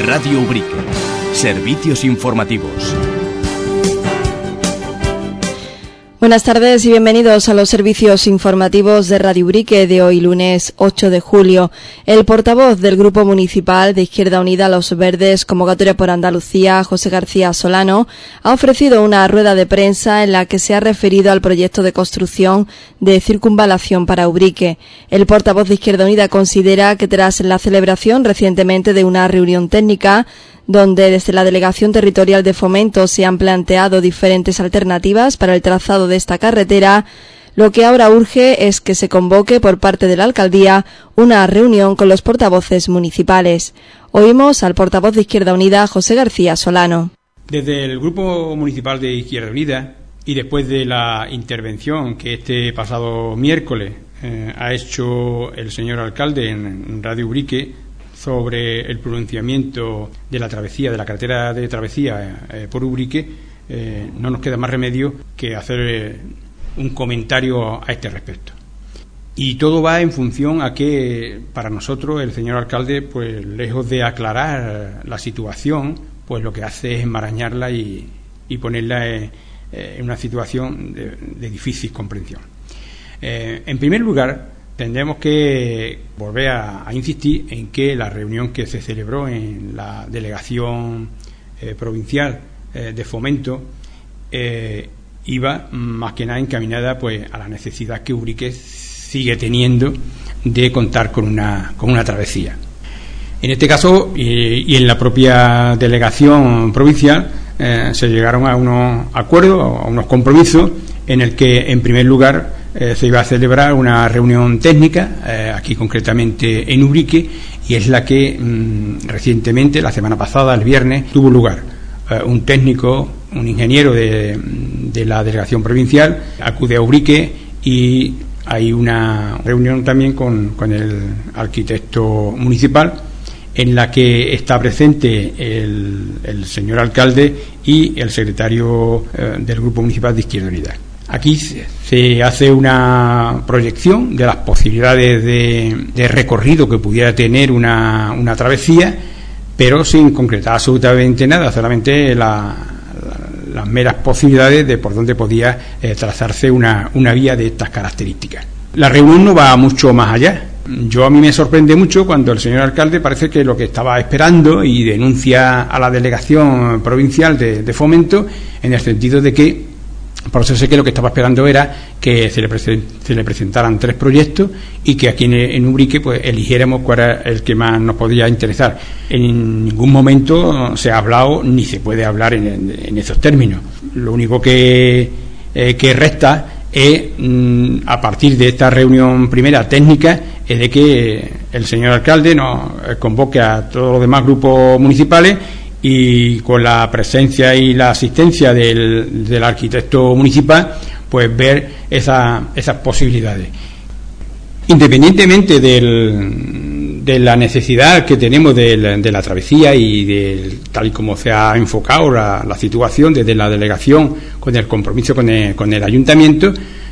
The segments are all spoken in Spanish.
Radio Ubrique. Servicios informativos. Buenas tardes y bienvenidos a los servicios informativos de Radio Ubrique de hoy lunes 8 de julio. El portavoz del Grupo Municipal de Izquierda Unida Los Verdes, Convocatoria por Andalucía, José García Solano, ha ofrecido una rueda de prensa en la que se ha referido al proyecto de construcción de circunvalación para Ubrique. El portavoz de Izquierda Unida considera que tras la celebración recientemente de una reunión técnica donde desde la Delegación Territorial de Fomento se han planteado diferentes alternativas para el trazado de esta carretera, lo que ahora urge es que se convoque por parte de la Alcaldía una reunión con los portavoces municipales. Oímos al portavoz de Izquierda Unida, José García Solano. Desde el Grupo Municipal de Izquierda Unida, y después de la intervención que este pasado miércoles ha hecho el señor alcalde en Radio Ubrique sobre el pronunciamiento de la travesía, de la carretera de travesía por Ubrique, no nos queda más remedio que hacer un comentario a este respecto. Y todo va en función a que, para nosotros, el señor alcalde, pues lejos de aclarar la situación, pues lo que hace es enmarañarla y ponerla en una situación de difícil comprensión. En primer lugar, tendremos que volver a insistir en que la reunión que se celebró en la Delegación Provincial de Fomento iba más que nada encaminada pues a la necesidad que Ubrique sigue teniendo de contar con una travesía. En este caso y en la propia Delegación Provincial se llegaron a unos acuerdos, a unos compromisos en el que en primer lugar se iba a celebrar una reunión técnica, aquí concretamente en Ubrique, y es la que recientemente, la semana pasada, el viernes, tuvo lugar. Un técnico, un ingeniero de la delegación provincial, acude a Ubrique y hay una reunión también con el arquitecto municipal, en la que está presente el señor alcalde y el secretario del Grupo Municipal de Izquierda Unida. Aquí se hace una proyección de las posibilidades de recorrido que pudiera tener una travesía, pero sin concretar absolutamente nada, solamente las meras posibilidades de por dónde podía trazarse una vía de estas características. La reunión no va mucho más allá. A mí me sorprende mucho cuando el señor alcalde parece que lo que estaba esperando y denuncia a la delegación provincial de Fomento en el sentido de que por eso sé que lo que estaba esperando era que se le presentaran 3 proyectos y que aquí en Ubrique pues eligiéramos cuál era el que más nos podía interesar. En ningún momento se ha hablado ni se puede hablar en esos términos. Lo único que resta es, a partir de esta reunión primera técnica, es de que el señor alcalde nos convoque a todos los demás grupos municipales y con la presencia y la asistencia del arquitecto municipal, pues ver esas posibilidades. Independientemente de la necesidad que tenemos de la travesía y tal y como se ha enfocado la situación desde la delegación con el compromiso con el ayuntamiento,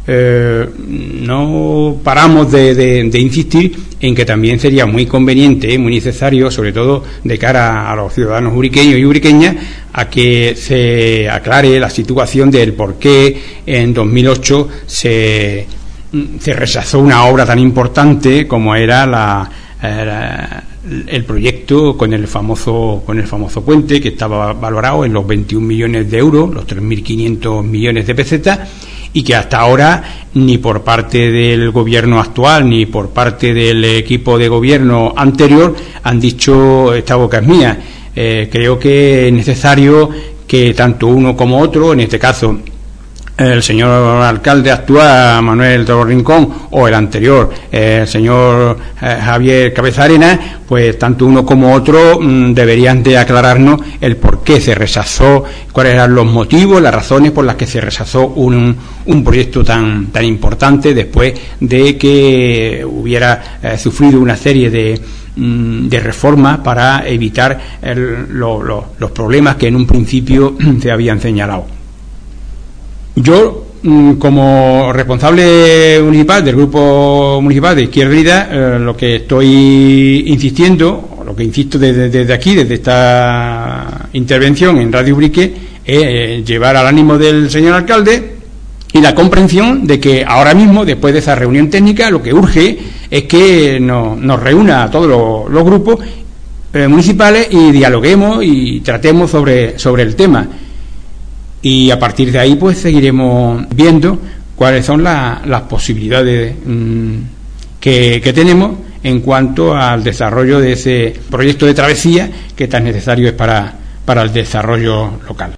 no paramos de insistir en que también sería muy conveniente, muy necesario, sobre todo de cara a los ciudadanos ubriqueños y ubriqueñas, a que se aclare la situación del por qué en 2008 se rechazó una obra tan importante como era el proyecto con el famoso puente, que estaba valorado en los 21 millones de euros, los 3.500 millones de pesetas, y que hasta ahora ni por parte del gobierno actual ni por parte del equipo de gobierno anterior han dicho esta boca es mía. Creo que es necesario que tanto uno como otro, en este caso el señor alcalde actual, Manuel Toro Rincón, o el anterior, el señor Javier Cabezarena, pues tanto uno como otro deberían de aclararnos el por qué se rechazó, cuáles eran los motivos, las razones por las que se rechazó un proyecto tan importante después de que hubiera sufrido una serie de reformas para evitar los problemas que en un principio se habían señalado. Yo, como responsable municipal del Grupo Municipal de Izquierda Unida, lo que estoy insistiendo, lo que insisto desde aquí, desde esta intervención en Radio Ubrique, es llevar al ánimo del señor alcalde y la comprensión de que ahora mismo, después de esa reunión técnica, lo que urge es que nos reúna a todos los grupos municipales y dialoguemos y tratemos sobre el tema. Y a partir de ahí pues seguiremos viendo cuáles son las posibilidades que tenemos en cuanto al desarrollo de ese proyecto de travesía que tan necesario es para el desarrollo local.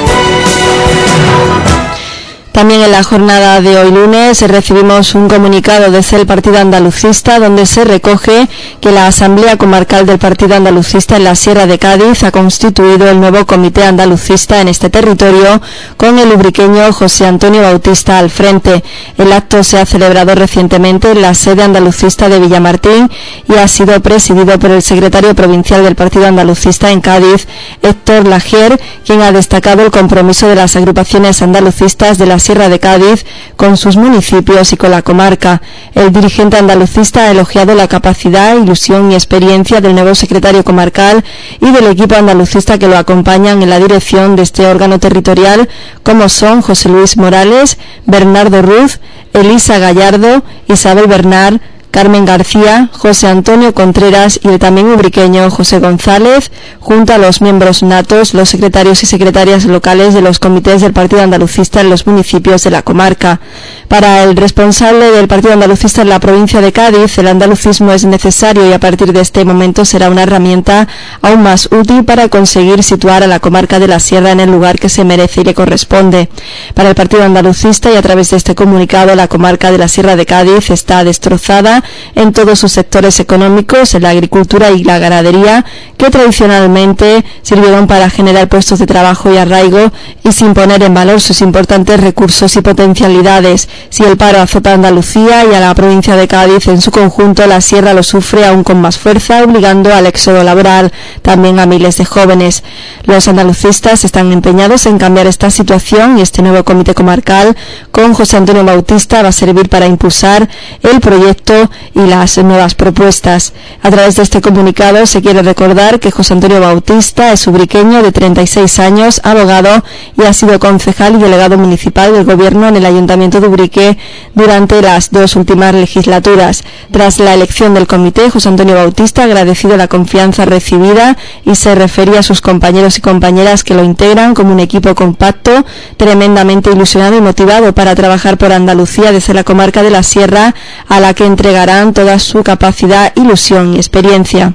También en la jornada de hoy lunes recibimos un comunicado desde el Partido Andalucista donde se recoge que la Asamblea Comarcal del Partido Andalucista en la Sierra de Cádiz ha constituido el nuevo Comité Andalucista en este territorio con el ubriqueño José Antonio Bautista al frente. El acto se ha celebrado recientemente en la sede andalucista de Villamartín y ha sido presidido por el secretario provincial del Partido Andalucista en Cádiz, Héctor Lagier, quien ha destacado el compromiso de las agrupaciones andalucistas de la Sierra de Cádiz con sus municipios y con la comarca. El dirigente andalucista ha elogiado la capacidad, ilusión y experiencia del nuevo secretario comarcal y del equipo andalucista que lo acompañan en la dirección de este órgano territorial, como son José Luis Morales, Bernardo Ruz, Elisa Gallardo, Isabel Bernard, Carmen García, José Antonio Contreras y el también ubriqueño José González, junto a los miembros natos, los secretarios y secretarias locales de los comités del Partido Andalucista en los municipios de la comarca. Para el responsable del Partido Andalucista en la provincia de Cádiz, el andalucismo es necesario y a partir de este momento será una herramienta aún más útil para conseguir situar a la comarca de la Sierra en el lugar que se merece y le corresponde. Para el Partido Andalucista y a través de este comunicado, la comarca de la Sierra de Cádiz está destrozada en todos sus sectores económicos, en la agricultura y la ganadería, que tradicionalmente sirvieron para generar puestos de trabajo y arraigo y sin poner en valor sus importantes recursos y potencialidades. Si el paro azota a Andalucía y a la provincia de Cádiz en su conjunto, la Sierra lo sufre aún con más fuerza, obligando al éxodo laboral, también a miles de jóvenes. Los andalucistas están empeñados en cambiar esta situación y este nuevo comité comarcal con José Antonio Bautista va a servir para impulsar el proyecto y las nuevas propuestas. A través de este comunicado se quiere recordar que José Antonio Bautista es ubriqueño de 36 años, abogado y ha sido concejal y delegado municipal del Gobierno en el Ayuntamiento de Ubrique durante las 2 últimas legislaturas. Tras la elección del comité, José Antonio Bautista ha agradecido la confianza recibida y se refería a sus compañeros y compañeras que lo integran como un equipo compacto, tremendamente ilusionado y motivado para trabajar por Andalucía desde la comarca de la Sierra, a la que entregarán toda su capacidad, ilusión y experiencia.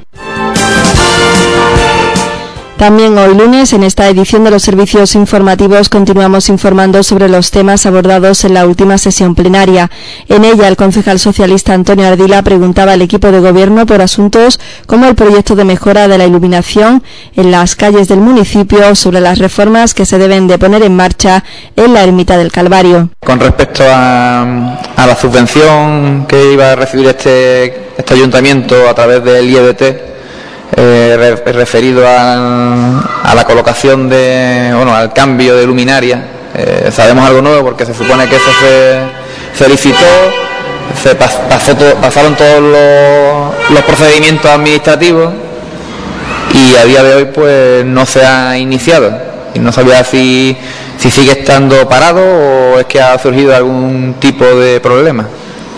También hoy lunes, en esta edición de los servicios informativos, continuamos informando sobre los temas abordados en la última sesión plenaria. En ella, el concejal socialista Antonio Ardila preguntaba al equipo de gobierno por asuntos como el proyecto de mejora de la iluminación en las calles del municipio, sobre las reformas que se deben de poner en marcha en la Ermita del Calvario. Con respecto a la subvención que iba a recibir este ayuntamiento a través del IEBT, referido a la colocación al cambio de luminaria, sabemos algo nuevo porque se supone que eso se licitó, pasaron todos los procedimientos administrativos y a día de hoy pues no se ha iniciado y no sabía si sigue estando parado o es que ha surgido algún tipo de problema.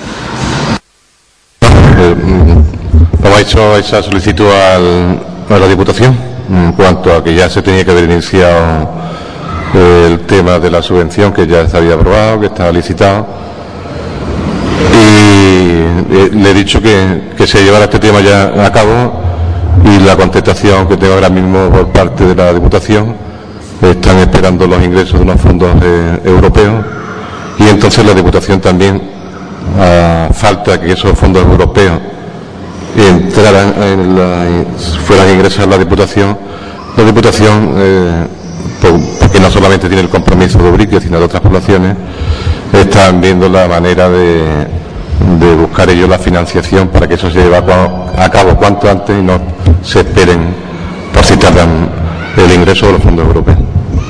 Hemos hecho esa solicitud a la Diputación en cuanto a que ya se tenía que haber iniciado el tema de la subvención, que ya se había aprobado, que estaba licitado, y le he dicho que se llevara este tema ya a cabo, y la contestación que tengo ahora mismo por parte de la Diputación, están esperando los ingresos de unos fondos europeos, y entonces la Diputación también, a falta que esos fondos europeos entraran fueran ingresos a la Diputación, porque no solamente tiene el compromiso de Ubrique, sino de otras poblaciones, están viendo la manera de buscar ellos la financiación para que eso se lleve a cabo cuanto antes y no se esperen por si tardan el ingreso de los fondos europeos.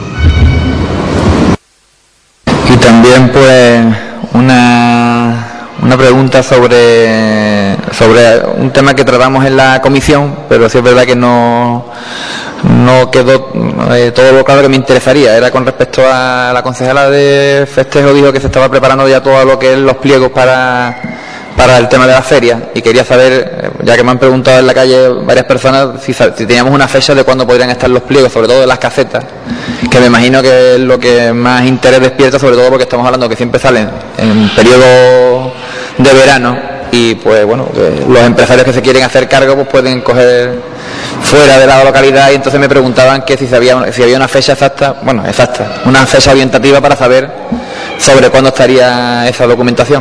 Y también pues una una pregunta sobre un tema que tratamos en la comisión, pero sí es verdad que no quedó todo lo claro que me interesaría. Era con respecto a la concejala de festejo, dijo que se estaba preparando ya todo lo que es los pliegos para el tema de la feria, y quería saber, ya que me han preguntado en la calle varias personas, si teníamos una fecha de cuándo podrían estar los pliegos, sobre todo de las casetas, que me imagino que es lo que más interés despierta, sobre todo porque estamos hablando que siempre salen en periodo de verano, y pues bueno, los empresarios que se quieren hacer cargo pues pueden coger fuera de la localidad, y entonces me preguntaban que si había una fecha exacta, una fecha orientativa para saber sobre cuándo estaría esa documentación.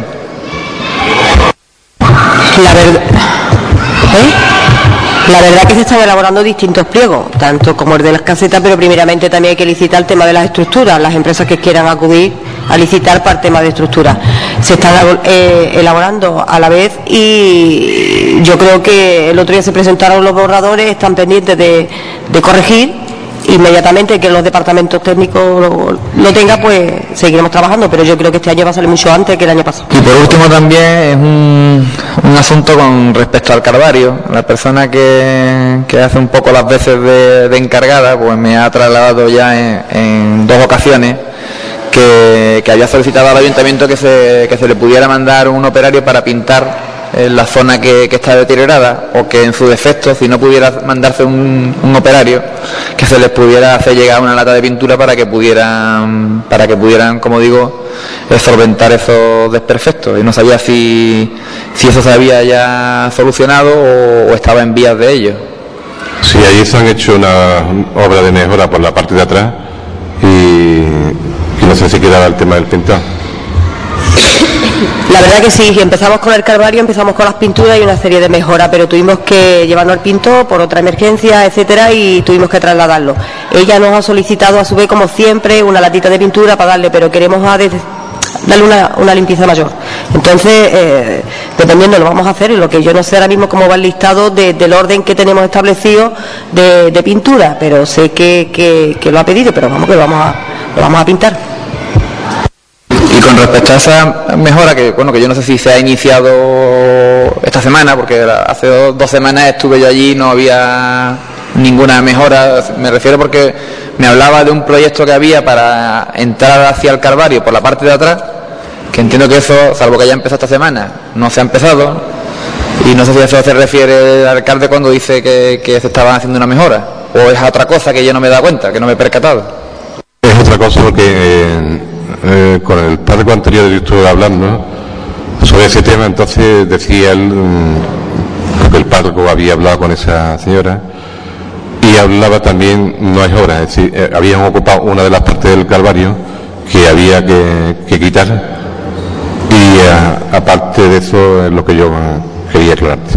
La verdad que se están elaborando distintos pliegos, tanto como el de las casetas, pero primeramente también hay que licitar el tema de las estructuras, las empresas que quieran acudir a licitar para el tema de estructuras. Se están elaborando a la vez, y yo creo que el otro día se presentaron los borradores, están pendientes de corregir. Inmediatamente que los departamentos técnicos lo tengan, pues seguiremos trabajando, pero yo creo que este año va a salir mucho antes que el año pasado. Y por último también es un asunto con respecto al Calvario. La persona que hace un poco las veces de encargada, pues me ha trasladado ya en 2 ocasiones que había solicitado al ayuntamiento que se le pudiera mandar un operario para pintar en la zona que está deteriorada, o que en su defecto, si no pudiera mandarse un operario, que se les pudiera hacer llegar una lata de pintura para que pudieran, como digo, solventar esos desperfectos. Y no sabía si eso se había ya solucionado o estaba en vías de ello. Sí, allí se han hecho una obra de mejora por la parte de atrás, y no sé si quedaba el tema del pintado. La verdad que sí, empezamos con el Calvario, empezamos con las pinturas y una serie de mejoras, pero tuvimos que llevarlo al pintor por otra emergencia, etcétera, y tuvimos que trasladarlo. Ella nos ha solicitado a su vez, como siempre, una latita de pintura para darle, pero queremos darle una limpieza mayor. Entonces, dependiendo lo vamos a hacer, y lo que yo no sé ahora mismo cómo va el listado del orden que tenemos establecido de pintura, pero sé que lo ha pedido, pero vamos que lo vamos a pintar. Y con respecto a esa mejora, que yo no sé si se ha iniciado esta semana, porque hace 2 semanas estuve yo allí y no había ninguna mejora. Me refiero porque me hablaba de un proyecto que había para entrar hacia el Calvario por la parte de atrás, que entiendo que eso, salvo que haya empezado esta semana, no se ha empezado, y no sé si a eso se refiere el alcalde cuando dice que se estaban haciendo una mejora, o es otra cosa que yo no me he dado cuenta, que no me he percatado. Es otra cosa porque con el párroco anterior yo estuve hablando sobre ese tema. Entonces decía él, porque el párroco había hablado con esa señora, y hablaba también, no es hora, es decir, habían ocupado una de las partes del Calvario que había que quitar, y aparte de eso es lo que yo quería aclararte.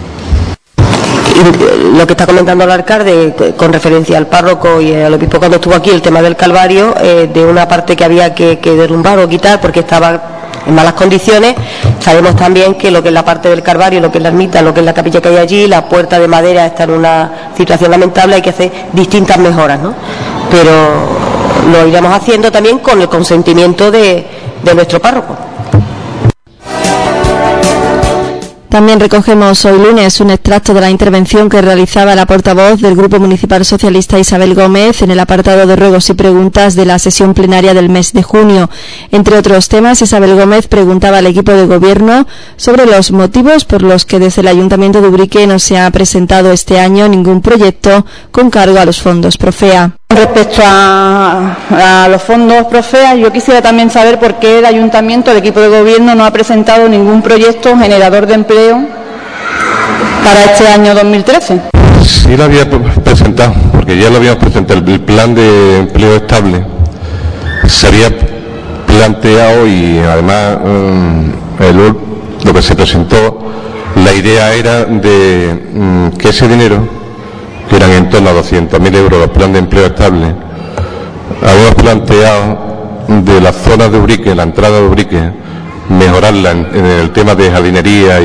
Lo que está comentando el alcalde con referencia al párroco y al obispo cuando estuvo aquí, el tema del Calvario, de una parte que había que derrumbar o quitar porque estaba en malas condiciones. Sabemos también que lo que es la parte del Calvario, lo que es la ermita, lo que es la capilla que hay allí, la puerta de madera está en una situación lamentable, hay que hacer distintas mejoras, ¿no? Pero lo iremos haciendo también con el consentimiento de nuestro párroco. También recogemos hoy lunes un extracto de la intervención que realizaba la portavoz del Grupo Municipal Socialista Isabel Gómez en el apartado de ruegos y preguntas de la sesión plenaria del mes de junio. Entre otros temas, Isabel Gómez preguntaba al equipo de gobierno sobre los motivos por los que desde el Ayuntamiento de Ubrique no se ha presentado este año ningún proyecto con cargo a los fondos Profea. Respecto a los fondos Profea, yo quisiera también saber por qué el Ayuntamiento, el equipo de gobierno, no ha presentado ningún proyecto generador de empleo para este año 2013. Sí lo había presentado, porque ya lo habíamos presentado, el plan de empleo estable se había planteado, y además lo que se presentó, la idea era de que ese dinero, que eran en torno a 200.000 euros los planes de empleo estable, habíamos planteado de las zonas de Ubrique, la entrada de Ubrique, mejorarla en el tema de jardinería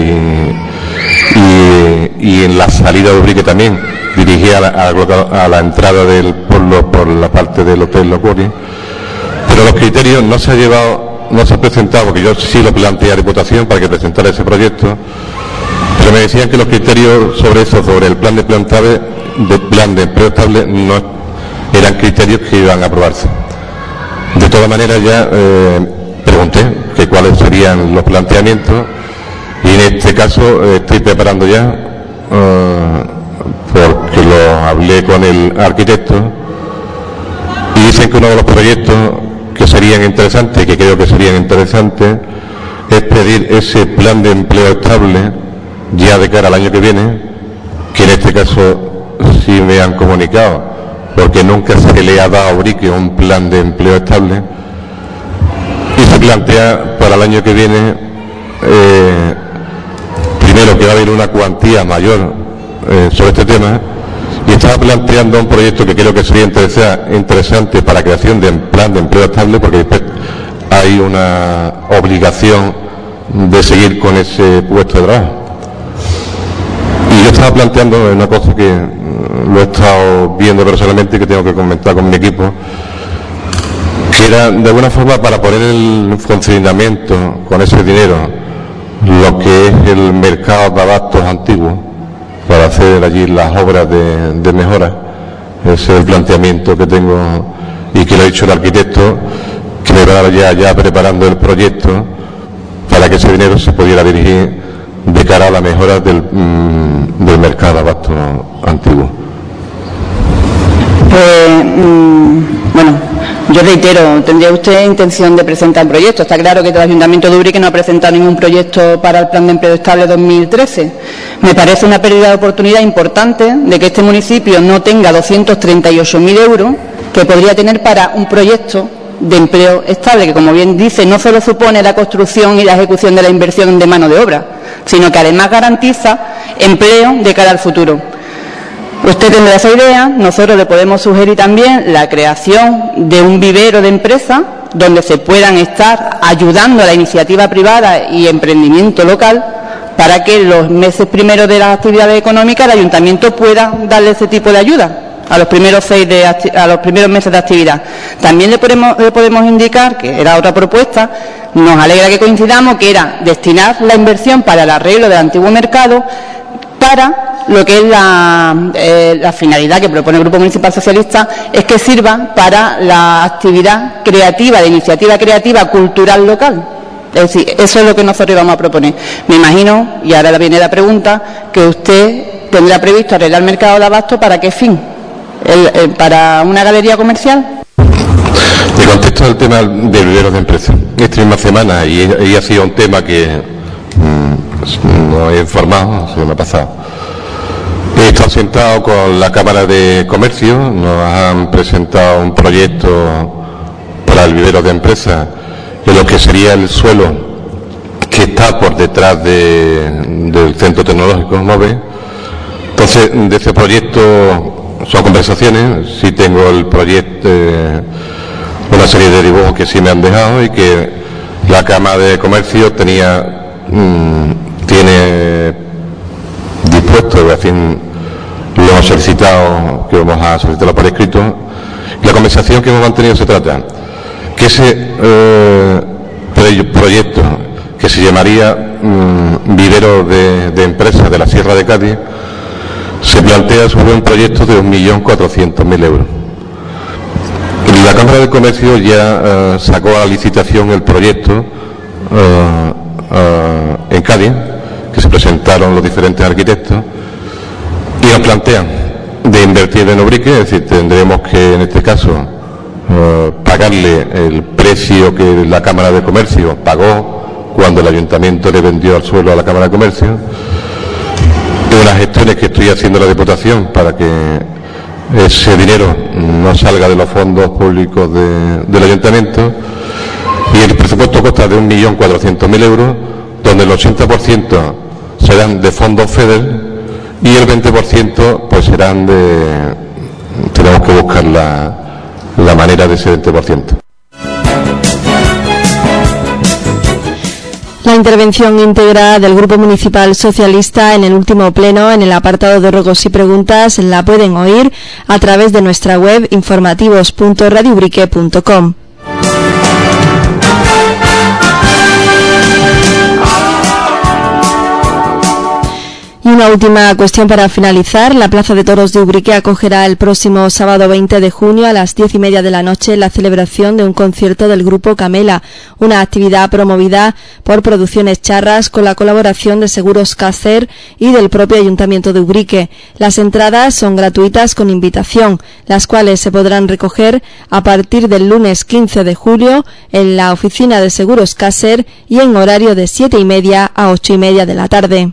y en la salida de Ubrique también, dirigida a la entrada del pueblo por la parte del Hotel Locuri. Pero los criterios no se ha llevado no se ha presentado, porque yo sí lo planteé a Diputación para que presentara ese proyecto, pero me decían que los criterios sobre eso, sobre el plan de empleo estable, no eran criterios que iban a aprobarse. De todas maneras, ya pregunté que cuáles serían los planteamientos, y en este caso estoy preparando ya, porque lo hablé con el arquitecto, y dicen que uno de los proyectos que serían interesantes, que creo que serían interesantes, es pedir ese plan de empleo estable ya de cara al año que viene, que en este caso sí me han comunicado, porque nunca se le ha dado a Ubrique un plan de empleo estable, y se plantea para el año que viene, primero que va a haber una cuantía mayor sobre este tema, y estaba planteando un proyecto que creo que sería interesante para la creación de un plan de empleo estable, porque después hay una obligación de seguir con ese puesto de trabajo. Y yo estaba planteando una cosa que lo he estado viendo personalmente y que tengo que comentar con mi equipo, que era de alguna forma para poner en funcionamiento con ese dinero lo que es el mercado de abastos antiguo, para hacer allí las obras de mejora. Ese es el planteamiento que tengo, y que lo ha dicho el arquitecto, que me va ya preparando el proyecto para que ese dinero se pudiera dirigir de cara a la mejora del mercado de abastos antiguo. Bueno, yo reitero, ¿tendría usted intención de presentar el proyecto? Está claro que el Ayuntamiento de Ubrique no ha presentado ningún proyecto para el Plan de Empleo Estable 2013. Me parece una pérdida de oportunidad importante de que este municipio no tenga 238.000 euros que podría tener para un proyecto de empleo estable, que, como bien dice, no solo supone la construcción y la ejecución de la inversión de mano de obra, sino que además garantiza empleo de cara al futuro. Usted tendrá esa idea. Nosotros le podemos sugerir también la creación de un vivero de empresas donde se puedan estar ayudando a la iniciativa privada y emprendimiento local, para que en los meses primeros de las actividades económicas el ayuntamiento pueda darle ese tipo de ayuda a los primeros meses de actividad. También le podemos indicar, que era otra propuesta, nos alegra que coincidamos, que era destinar la inversión para el arreglo del antiguo mercado para lo que es la finalidad que propone el Grupo Municipal Socialista, es que sirva para la actividad creativa, de iniciativa creativa cultural local. Es decir, eso es lo que nosotros vamos a proponer. Me imagino, y ahora viene la pregunta, que usted tendrá previsto arreglar el mercado de abasto. ¿Para qué fin? ¿Para una galería comercial? Le contesto el tema de viveros de empresas. Esta misma semana, y ha sido un tema que no he informado, se me ha pasado. He estado sentado con la Cámara de Comercio, nos han presentado un proyecto para el vivero de empresas, en lo que sería el suelo que está por detrás del Centro Tecnológico MOVE. Entonces, de ese proyecto son conversaciones, sí tengo el proyecto, una serie de dibujos que sí me han dejado, y que la Cámara de Comercio tiene dispuesto, en fin, lo hemos solicitado, que vamos a solicitarlo por escrito. La conversación que hemos mantenido se trata que ese proyecto, que se llamaría Vivero de Empresas de la Sierra de Cádiz, se plantea sobre un proyecto de 1.400.000 euros. La Cámara de Comercio ya sacó a licitación el proyecto en Cádiz, que se presentaron los diferentes arquitectos, y nos plantean de invertir en Ubrique, es decir, tendremos que, en este caso, pagarle el precio que la Cámara de Comercio pagó cuando el Ayuntamiento le vendió el suelo a la Cámara de Comercio, de unas gestiones que estoy haciendo en la Diputación para que ese dinero no salga de los fondos públicos del Ayuntamiento, y el presupuesto consta de 1.400.000 euros, donde el 80% serán de fondos FEDER y el 20% pues serán tenemos que buscar la manera de ese 20%. La intervención íntegra del Grupo Municipal Socialista en el último pleno, en el apartado de ruegos y preguntas, la pueden oír a través de nuestra web informativos.radioubrique.com. Y una última cuestión para finalizar. La Plaza de Toros de Ubrique acogerá el próximo sábado 20 de junio a las 10:30 de la noche la celebración de un concierto del grupo Camela, una actividad promovida por Producciones Charras con la colaboración de Seguros Cácer y del propio Ayuntamiento de Ubrique. Las entradas son gratuitas con invitación, las cuales se podrán recoger a partir del lunes 15 de julio en la oficina de Seguros Cácer y en horario de 7:30 a 8:30 de la tarde.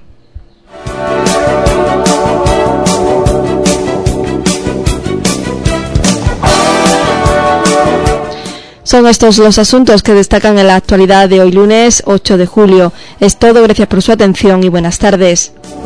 Son estos los asuntos que destacan en la actualidad de hoy lunes 8 de julio. Es todo, gracias por su atención y buenas tardes.